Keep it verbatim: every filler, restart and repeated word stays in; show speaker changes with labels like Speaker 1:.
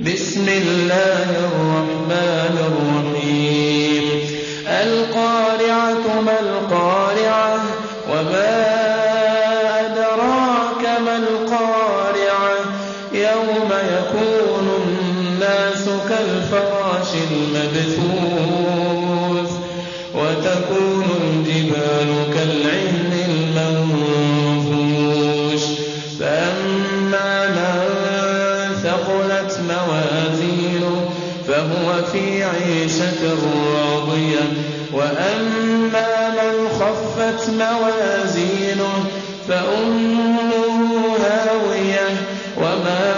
Speaker 1: بسم الله الرحمن الرحيم القارعة ما القارعة وما أدراك ما القارعة يوم يكون الناس كالفراش المبثوث وتكون الجبال كالعهن المنفوش فأما من ثقلت موازينه فهو في عيشة راضية وأما من خفت موازينه فأمه هاوية وما